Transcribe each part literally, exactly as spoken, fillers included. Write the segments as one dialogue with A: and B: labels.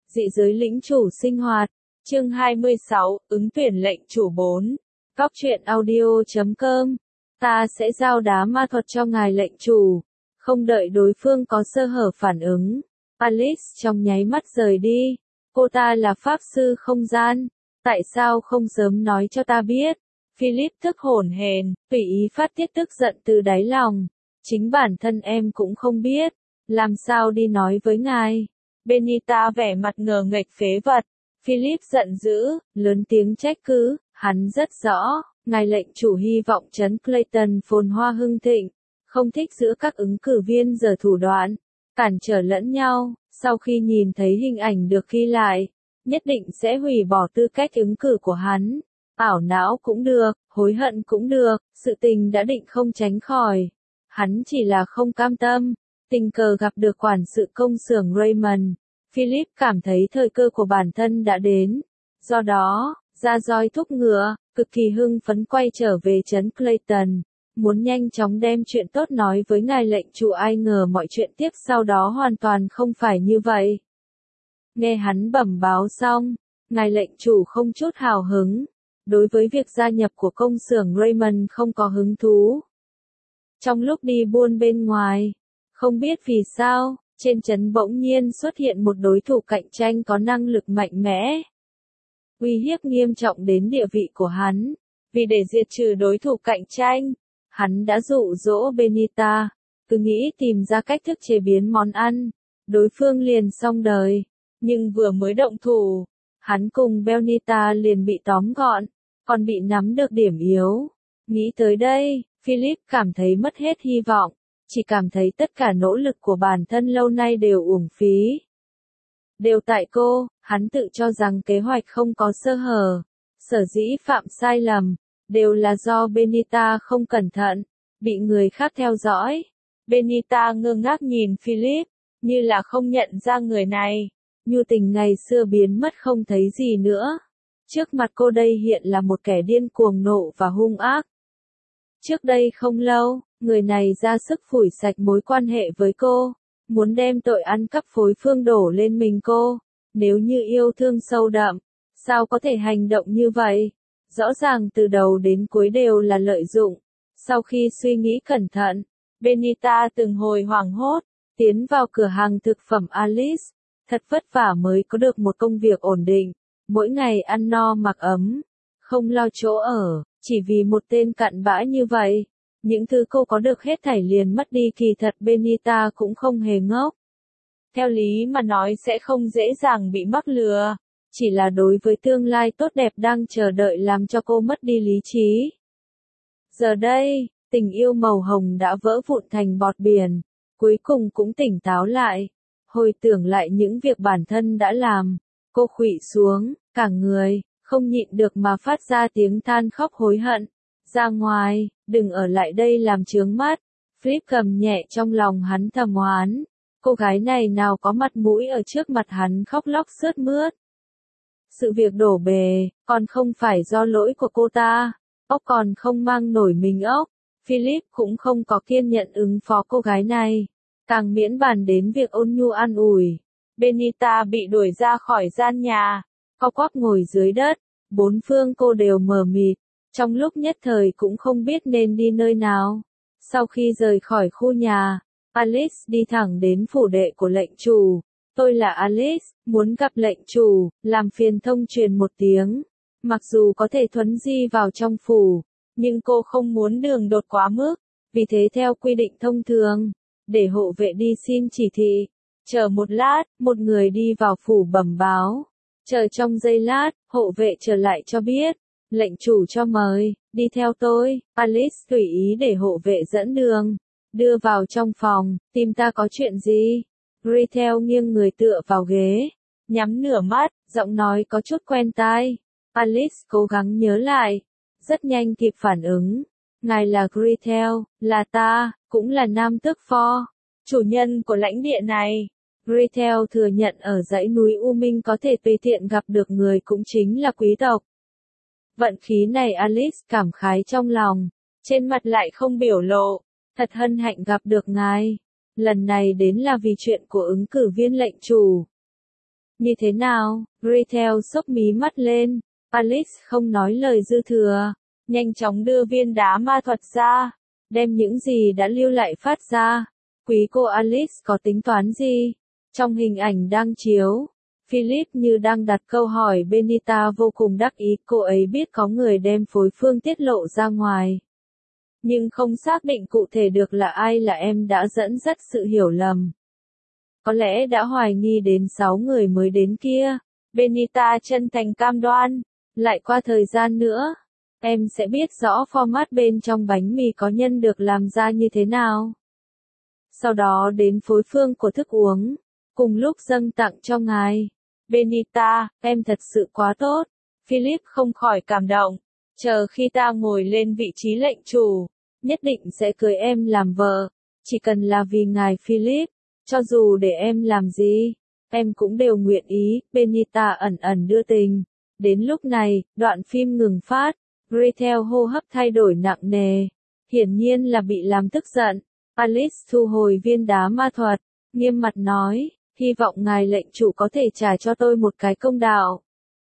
A: Dị giới lĩnh chủ sinh hoạt. Chương hai mươi sáu, ứng tuyển lệnh chủ bốn. Góc truyện audio chấm com. Ta sẽ giao đá ma thuật cho ngài lệnh chủ. Không đợi đối phương có sơ hở phản ứng, Alice trong nháy mắt rời đi. Cô ta là pháp sư không gian. Tại sao không sớm nói cho ta biết? Philip tức hổn hển, tùy ý phát tiết tức giận từ đáy lòng. Chính bản thân em cũng không biết. Làm sao đi nói với ngài? Benita vẻ mặt ngờ nghệch phế vật. Philip giận dữ, lớn tiếng trách cứ, hắn rất rõ, ngài lệnh chủ hy vọng trấn Clayton phồn hoa hưng thịnh, không thích giữa các ứng cử viên giở thủ đoạn, cản trở lẫn nhau, sau khi nhìn thấy hình ảnh được ghi lại, nhất định sẽ hủy bỏ tư cách ứng cử của hắn. Ảo não cũng được, hối hận cũng được, sự tình đã định không tránh khỏi. Hắn chỉ là không cam tâm, tình cờ gặp được quản sự công xưởng Raymond. Philip cảm thấy thời cơ của bản thân đã đến. Do đó, ra roi thúc ngựa, cực kỳ hưng phấn quay trở về trấn Clayton. Muốn nhanh chóng đem chuyện tốt nói với ngài lệnh chủ, ai ngờ mọi chuyện tiếp sau đó hoàn toàn không phải như vậy. Nghe hắn bẩm báo xong, ngài lệnh chủ không chút hào hứng. Đối với việc gia nhập của công xưởng Raymond không có hứng thú. Trong lúc đi buôn bên ngoài, không biết vì sao, trên trấn bỗng nhiên xuất hiện một đối thủ cạnh tranh có năng lực mạnh mẽ. Uy hiếp nghiêm trọng đến địa vị của hắn. Vì để diệt trừ đối thủ cạnh tranh, hắn đã dụ dỗ Benita, cứ nghĩ tìm ra cách thức chế biến món ăn, đối phương liền xong đời. Nhưng vừa mới động thủ, hắn cùng Benita liền bị tóm gọn, còn bị nắm được điểm yếu. Nghĩ tới đây, Philip cảm thấy mất hết hy vọng. Chỉ cảm thấy tất cả nỗ lực của bản thân lâu nay đều uổng phí. Đều tại cô, hắn tự cho rằng kế hoạch không có sơ hở. Sở dĩ phạm sai lầm, đều là do Benita không cẩn thận, bị người khác theo dõi. Benita ngơ ngác nhìn Philip, như là không nhận ra người này. Nhu tình ngày xưa biến mất không thấy gì nữa. Trước mặt cô đây hiện là một kẻ điên cuồng nộ và hung ác. Trước đây không lâu, người này ra sức phủi sạch mối quan hệ với cô, muốn đem tội ăn cắp phối phương đổ lên mình cô. Nếu như yêu thương sâu đậm, sao có thể hành động như vậy? Rõ ràng từ đầu đến cuối đều là lợi dụng. Sau khi suy nghĩ cẩn thận, Benita từng hồi hoảng hốt, tiến vào cửa hàng thực phẩm Alice. Thật vất vả mới có được một công việc ổn định, mỗi ngày ăn no mặc ấm, không lo chỗ ở, chỉ vì một tên cặn bã như vậy. Những thứ cô có được hết thảy liền mất đi. Kỳ thật Benita cũng không hề ngốc. Theo lý mà nói sẽ không dễ dàng bị mắc lừa. Chỉ là đối với tương lai tốt đẹp đang chờ đợi làm cho cô mất đi lý trí. Giờ đây, tình yêu màu hồng đã vỡ vụn thành bọt biển. Cuối cùng cũng tỉnh táo lại. Hồi tưởng lại những việc bản thân đã làm. Cô khuỵu xuống, cả người, không nhịn được mà phát ra tiếng than khóc hối hận. Ra ngoài, đừng ở lại đây làm chướng mắt. Philip cầm nhẹ trong lòng hắn thầm oán. Cô gái này nào có mặt mũi ở trước mặt hắn khóc lóc sướt mướt. Sự việc đổ bề, còn không phải do lỗi của cô ta. Ốc còn không mang nổi mình ốc. Philip cũng không có kiên nhẫn ứng phó cô gái này. Càng miễn bàn đến việc ôn nhu an ủi. Benita bị đuổi ra khỏi gian nhà. Co quắp ngồi dưới đất. Bốn phương cô đều mờ mịt. Trong lúc nhất thời cũng không biết nên đi nơi nào. Sau khi rời khỏi khu nhà, Alice đi thẳng đến phủ đệ của lệnh chủ. Tôi là Alice, muốn gặp lệnh chủ, làm phiền thông truyền một tiếng. Mặc dù có thể thuấn di vào trong phủ, nhưng cô không muốn đường đột quá mức. Vì thế theo quy định thông thường, để hộ vệ đi xin chỉ thị. Chờ một lát, một người đi vào phủ bẩm báo. Chờ trong giây lát, hộ vệ trở lại cho biết. Lệnh chủ cho mời, đi theo tôi. Alice tùy ý để hộ vệ dẫn đường. Đưa vào trong phòng, tìm ta có chuyện gì? Gretel nghiêng người tựa vào ghế. Nhắm nửa mắt, giọng nói có chút quen tai. Alice cố gắng nhớ lại. Rất nhanh kịp phản ứng. Ngài là Gretel, là ta, cũng là nam tước pho. Chủ nhân của lãnh địa này. Gretel thừa nhận ở dãy núi U Minh có thể tùy tiện gặp được người cũng chính là quý tộc. Vận khí này Alice cảm khái trong lòng, trên mặt lại không biểu lộ, thật hân hạnh gặp được ngài. Lần này đến là vì chuyện của ứng cử viên lệnh chủ. Như thế nào? Gretel sốc mí mắt lên. Alice không nói lời dư thừa, nhanh chóng đưa viên đá ma thuật ra, đem những gì đã lưu lại phát ra. Quý cô Alice có tính toán gì? Trong hình ảnh đang chiếu, Philip như đang đặt câu hỏi Benita vô cùng đắc ý, cô ấy biết có người đem phối phương tiết lộ ra ngoài. Nhưng không xác định cụ thể được là ai là em đã dẫn dắt sự hiểu lầm. Có lẽ đã hoài nghi đến sáu người mới đến kia. Benita chân thành cam đoan, lại qua thời gian nữa, em sẽ biết rõ format bên trong bánh mì có nhân được làm ra như thế nào. Sau đó đến phối phương của thức uống, cùng lúc dâng tặng cho ngài. Benita, em thật sự quá tốt. Philip không khỏi cảm động. Chờ khi ta ngồi lên vị trí lệnh chủ, nhất định sẽ cưới em làm vợ. Chỉ cần là vì ngài Philip, cho dù để em làm gì, em cũng đều nguyện ý. Benita ẩn ẩn đưa tình. Đến lúc này, đoạn phim ngừng phát. Gretel hô hấp thay đổi nặng nề. Hiển nhiên là bị làm tức giận. Alice thu hồi viên đá ma thuật, nghiêm mặt nói, hy vọng ngài lệnh chủ có thể trả cho tôi một cái công đạo.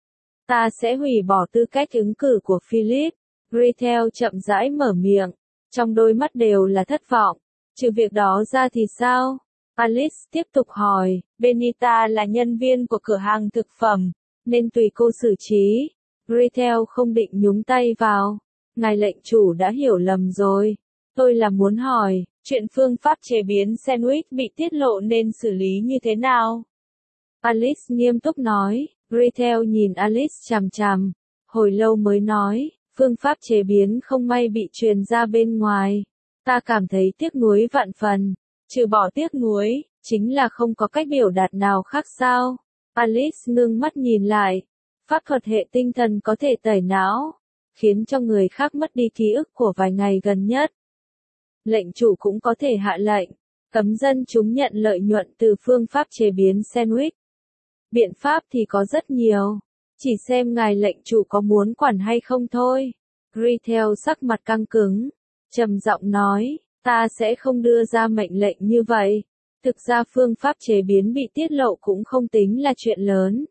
A: Ta sẽ hủy bỏ tư cách ứng cử của Philip. Gretel chậm rãi mở miệng, trong đôi mắt đều là thất vọng. Trừ việc đó ra thì sao? Alice tiếp tục hỏi, Benita là nhân viên của cửa hàng thực phẩm, nên tùy cô xử trí. Gretel không định nhúng tay vào. Ngài lệnh chủ đã hiểu lầm rồi. Tôi là muốn hỏi, chuyện phương pháp chế biến sandwich bị tiết lộ nên xử lý như thế nào? Alice nghiêm túc nói. Gretel nhìn Alice chằm chằm, hồi lâu mới nói, phương pháp chế biến không may bị truyền ra bên ngoài. Ta cảm thấy tiếc nuối vạn phần. Trừ bỏ tiếc nuối, chính là không có cách biểu đạt nào khác sao? Alice ngưng mắt nhìn lại. Pháp thuật hệ tinh thần có thể tẩy não, khiến cho người khác mất đi ký ức của vài ngày gần nhất. Lệnh chủ cũng có thể hạ lệnh, cấm dân chúng nhận lợi nhuận từ phương pháp chế biến sandwich. Biện pháp thì có rất nhiều, chỉ xem ngài lệnh chủ có muốn quản hay không thôi. Gretel sắc mặt căng cứng, trầm giọng nói, ta sẽ không đưa ra mệnh lệnh như vậy. Thực ra phương pháp chế biến bị tiết lộ cũng không tính là chuyện lớn.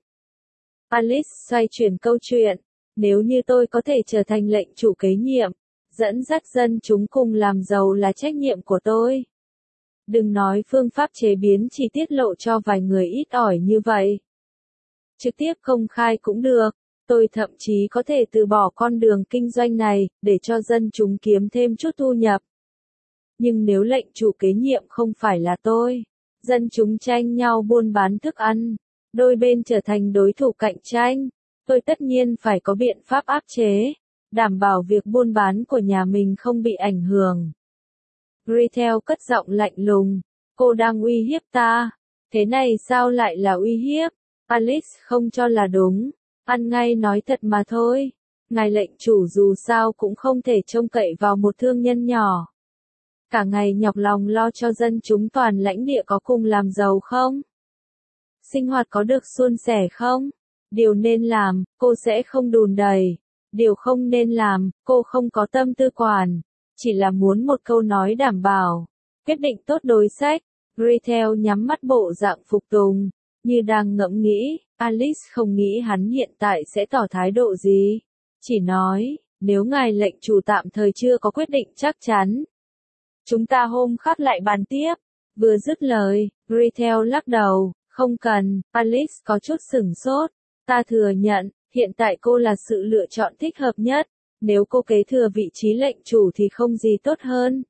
A: Alice xoay chuyển câu chuyện, nếu như tôi có thể trở thành lệnh chủ kế nhiệm, dẫn dắt dân chúng cùng làm giàu là trách nhiệm của tôi. Đừng nói phương pháp chế biến chỉ tiết lộ cho vài người ít ỏi như vậy. Trực tiếp công khai cũng được, tôi thậm chí có thể từ bỏ con đường kinh doanh này, để cho dân chúng kiếm thêm chút thu nhập. Nhưng nếu lệnh chủ kế nhiệm không phải là tôi, dân chúng tranh nhau buôn bán thức ăn, đôi bên trở thành đối thủ cạnh tranh, tôi tất nhiên phải có biện pháp áp chế, đảm bảo việc buôn bán của nhà mình không bị ảnh hưởng. Gretel cất giọng lạnh lùng, cô đang uy hiếp ta, thế này sao lại là uy hiếp? Alice không cho là đúng, ăn ngay nói thật mà thôi, ngài lệnh chủ dù sao cũng không thể trông cậy vào một thương nhân nhỏ. Cả ngày nhọc lòng lo cho dân chúng toàn lãnh địa có cùng làm giàu không? Sinh hoạt có được suôn sẻ không? Điều nên làm, cô sẽ không đùn đẩy. Điều không nên làm, cô không có tâm tư quản. Chỉ là muốn một câu nói đảm bảo. Quyết định tốt đối sách. Gretel nhắm mắt bộ dạng phục tùng, như đang ngẫm nghĩ. Alice không nghĩ hắn hiện tại sẽ tỏ thái độ gì. Chỉ nói, nếu ngài lệnh chủ tạm thời chưa có quyết định chắc chắn, chúng ta hôm khác lại bàn tiếp. Vừa dứt lời, Gretel lắc đầu, không cần. Alice có chút sửng sốt. Ta thừa nhận, hiện tại cô là sự lựa chọn thích hợp nhất. Nếu cô kế thừa vị trí lệnh chủ thì không gì tốt hơn.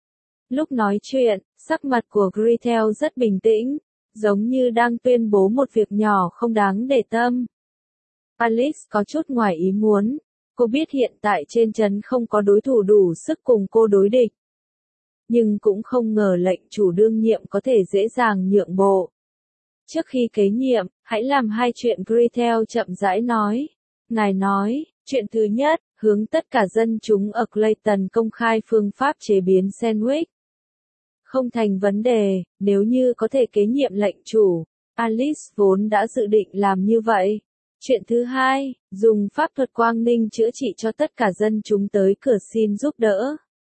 A: Lúc nói chuyện, sắc mặt của Gretel rất bình tĩnh, giống như đang tuyên bố một việc nhỏ không đáng để tâm. Alice có chút ngoài ý muốn. Cô biết hiện tại trên trấn không có đối thủ đủ sức cùng cô đối địch. Nhưng cũng không ngờ lệnh chủ đương nhiệm có thể dễ dàng nhượng bộ. Trước khi kế nhiệm, hãy làm hai chuyện. Gretel chậm rãi nói. Ngài nói, chuyện thứ nhất, hướng tất cả dân chúng ở Clayton công khai phương pháp chế biến sandwich. Không thành vấn đề, nếu như có thể kế nhiệm lệnh chủ. Alice vốn đã dự định làm như vậy. Chuyện thứ hai, dùng pháp thuật quang ninh chữa trị cho tất cả dân chúng tới cửa xin giúp đỡ.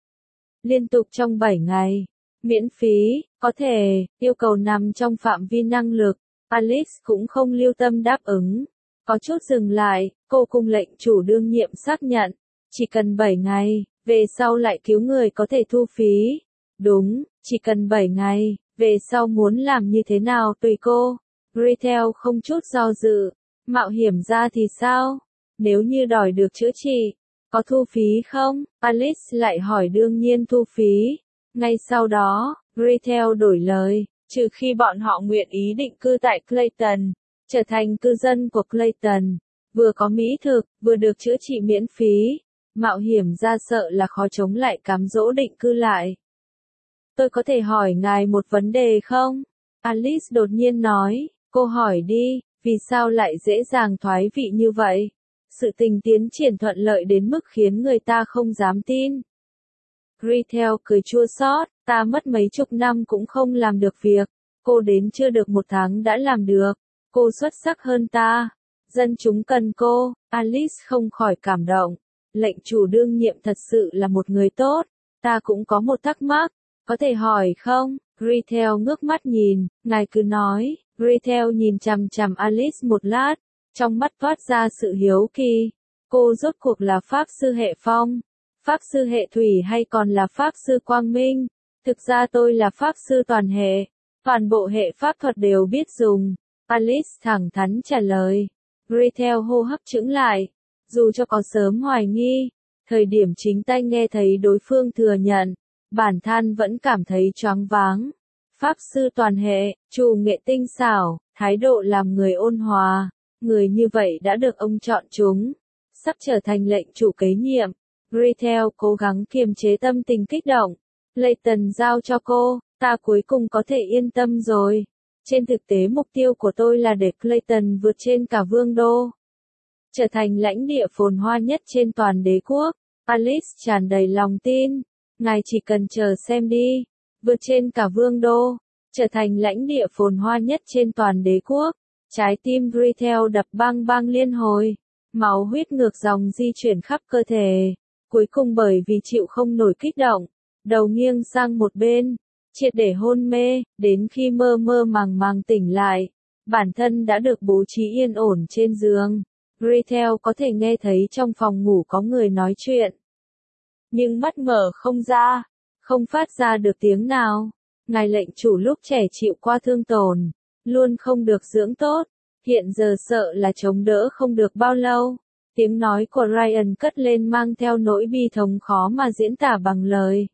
A: Liên tục trong bảy ngày. Miễn phí, có thể, yêu cầu nằm trong phạm vi năng lực. Alice cũng không lưu tâm đáp ứng. Có chút dừng lại, cô cùng lệnh chủ đương nhiệm xác nhận. Chỉ cần bảy ngày, về sau lại cứu người có thể thu phí. Đúng, chỉ cần bảy ngày, về sau muốn làm như thế nào tùy cô. Gretel không chút do dự. Mạo hiểm ra thì sao? Nếu như đòi được chữa trị, có thu phí không? Alice lại hỏi đương nhiên thu phí. Ngay sau đó, Gretel đổi lời, trừ khi bọn họ nguyện ý định cư tại Clayton, trở thành cư dân của Clayton, vừa có mỹ thực, vừa được chữa trị miễn phí. Mạo hiểm ra sợ là khó chống lại cám dỗ định cư lại. Tôi có thể hỏi ngài một vấn đề không? Alice đột nhiên nói, cô hỏi đi, vì sao lại dễ dàng thoái vị như vậy? Sự tình tiến triển thuận lợi đến mức khiến người ta không dám tin. Gretel cười chua xót, ta mất mấy chục năm cũng không làm được việc, cô đến chưa được một tháng đã làm được, cô xuất sắc hơn ta, dân chúng cần cô. Alice không khỏi cảm động, lệnh chủ đương nhiệm thật sự là một người tốt, ta cũng có một thắc mắc, có thể hỏi không? Gretel ngước mắt nhìn, ngài cứ nói. Gretel nhìn chằm chằm Alice một lát, trong mắt toát ra sự hiếu kỳ. Cô rốt cuộc là pháp sư hệ phong, pháp sư hệ thủy hay còn là pháp sư quang minh? Thực ra tôi là pháp sư toàn hệ, toàn bộ hệ pháp thuật đều biết dùng. Alice thẳng thắn trả lời. Gretel hô hấp chững lại, dù cho có sớm hoài nghi, thời điểm chính tay nghe thấy đối phương thừa nhận, bản thân vẫn cảm thấy choáng váng. Pháp sư toàn hệ, chủ nghệ tinh xảo, thái độ làm người ôn hòa, người như vậy đã được ông chọn chúng, sắp trở thành lệnh chủ kế nhiệm. Gretel cố gắng kiềm chế tâm tình kích động. Clayton giao cho cô, ta cuối cùng có thể yên tâm rồi. Trên thực tế mục tiêu của tôi là để Clayton vượt trên cả vương đô, trở thành lãnh địa phồn hoa nhất trên toàn đế quốc. Alice tràn đầy lòng tin, ngài chỉ cần chờ xem đi, vượt trên cả vương đô, trở thành lãnh địa phồn hoa nhất trên toàn đế quốc. Trái tim Gretel đập bang bang liên hồi, máu huyết ngược dòng di chuyển khắp cơ thể, cuối cùng bởi vì chịu không nổi kích động, đầu nghiêng sang một bên, triệt để hôn mê, đến khi mơ mơ màng màng tỉnh lại, bản thân đã được bố trí yên ổn trên giường. Gretel có thể nghe thấy trong phòng ngủ có người nói chuyện, nhưng mắt mở không ra, không phát ra được tiếng nào. Ngài lệnh chủ lúc trẻ chịu qua thương tổn, luôn không được dưỡng tốt, hiện giờ sợ là chống đỡ không được bao lâu. Tiếng nói của Ryan cất lên mang theo nỗi bi thống khó mà diễn tả bằng lời.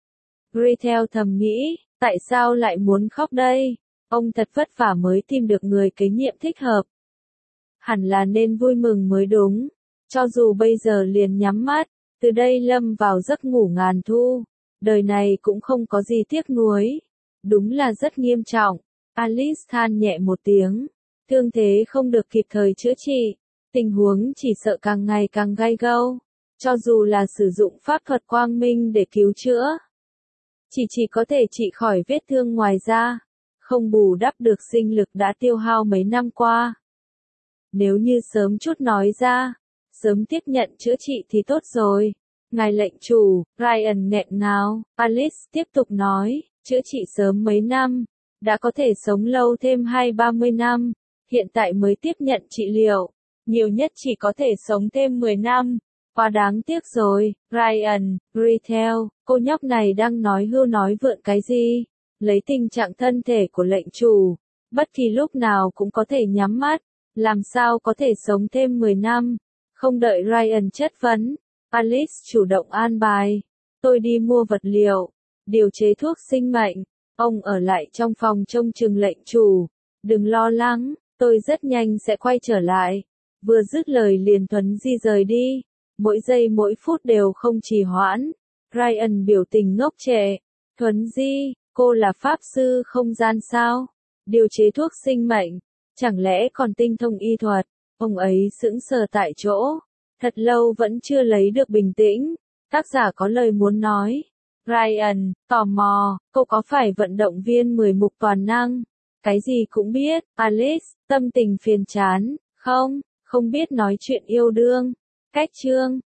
A: Gretel thầm nghĩ, tại sao lại muốn khóc đây? Ông thật vất vả mới tìm được người kế nhiệm thích hợp. Hẳn là nên vui mừng mới đúng. Cho dù bây giờ liền nhắm mắt, từ đây lâm vào giấc ngủ ngàn thu. Đời này cũng không có gì tiếc nuối. Đúng là rất nghiêm trọng. Alice than nhẹ một tiếng. Thương thế không được kịp thời chữa trị. Tình huống chỉ sợ càng ngày càng gay gâu. Cho dù là sử dụng pháp thuật quang minh để cứu chữa, chỉ chỉ có thể trị khỏi vết thương ngoài ra, không bù đắp được sinh lực đã tiêu hao mấy năm qua. Nếu như sớm chút nói ra, sớm tiếp nhận chữa trị thì tốt rồi. Ngài lệnh chủ, Ryan nghẹn ngào. Alice tiếp tục nói, chữa trị sớm mấy năm, đã có thể sống lâu thêm hai ba mươi năm, hiện tại mới tiếp nhận trị liệu, nhiều nhất chỉ có thể sống thêm mười năm. Quá đáng tiếc rồi. Ryan, Gretel, cô nhóc này đang nói hưu nói vượn cái gì? Lấy tình trạng thân thể của lệnh chủ, bất kỳ lúc nào cũng có thể nhắm mắt, làm sao có thể sống thêm mười năm? Không đợi Ryan chất vấn, Alice chủ động an bài. Tôi đi mua vật liệu, điều chế thuốc sinh mệnh, ông ở lại trong phòng trông chừng lệnh chủ. Đừng lo lắng, tôi rất nhanh sẽ quay trở lại. Vừa dứt lời liền thuấn di rời đi. Mỗi giây mỗi phút đều không trì hoãn. Ryan biểu tình ngốc trệ. Thuấn di, cô là pháp sư không gian sao? Điều chế thuốc sinh mệnh, chẳng lẽ còn tinh thông y thuật? Ông ấy sững sờ tại chỗ, thật lâu vẫn chưa lấy được bình tĩnh. Tác giả có lời muốn nói. Ryan, tò mò, cô có phải vận động viên mười mục toàn năng? Cái gì cũng biết. Alice, tâm tình phiền chán, không, không biết nói chuyện yêu đương. Cách chương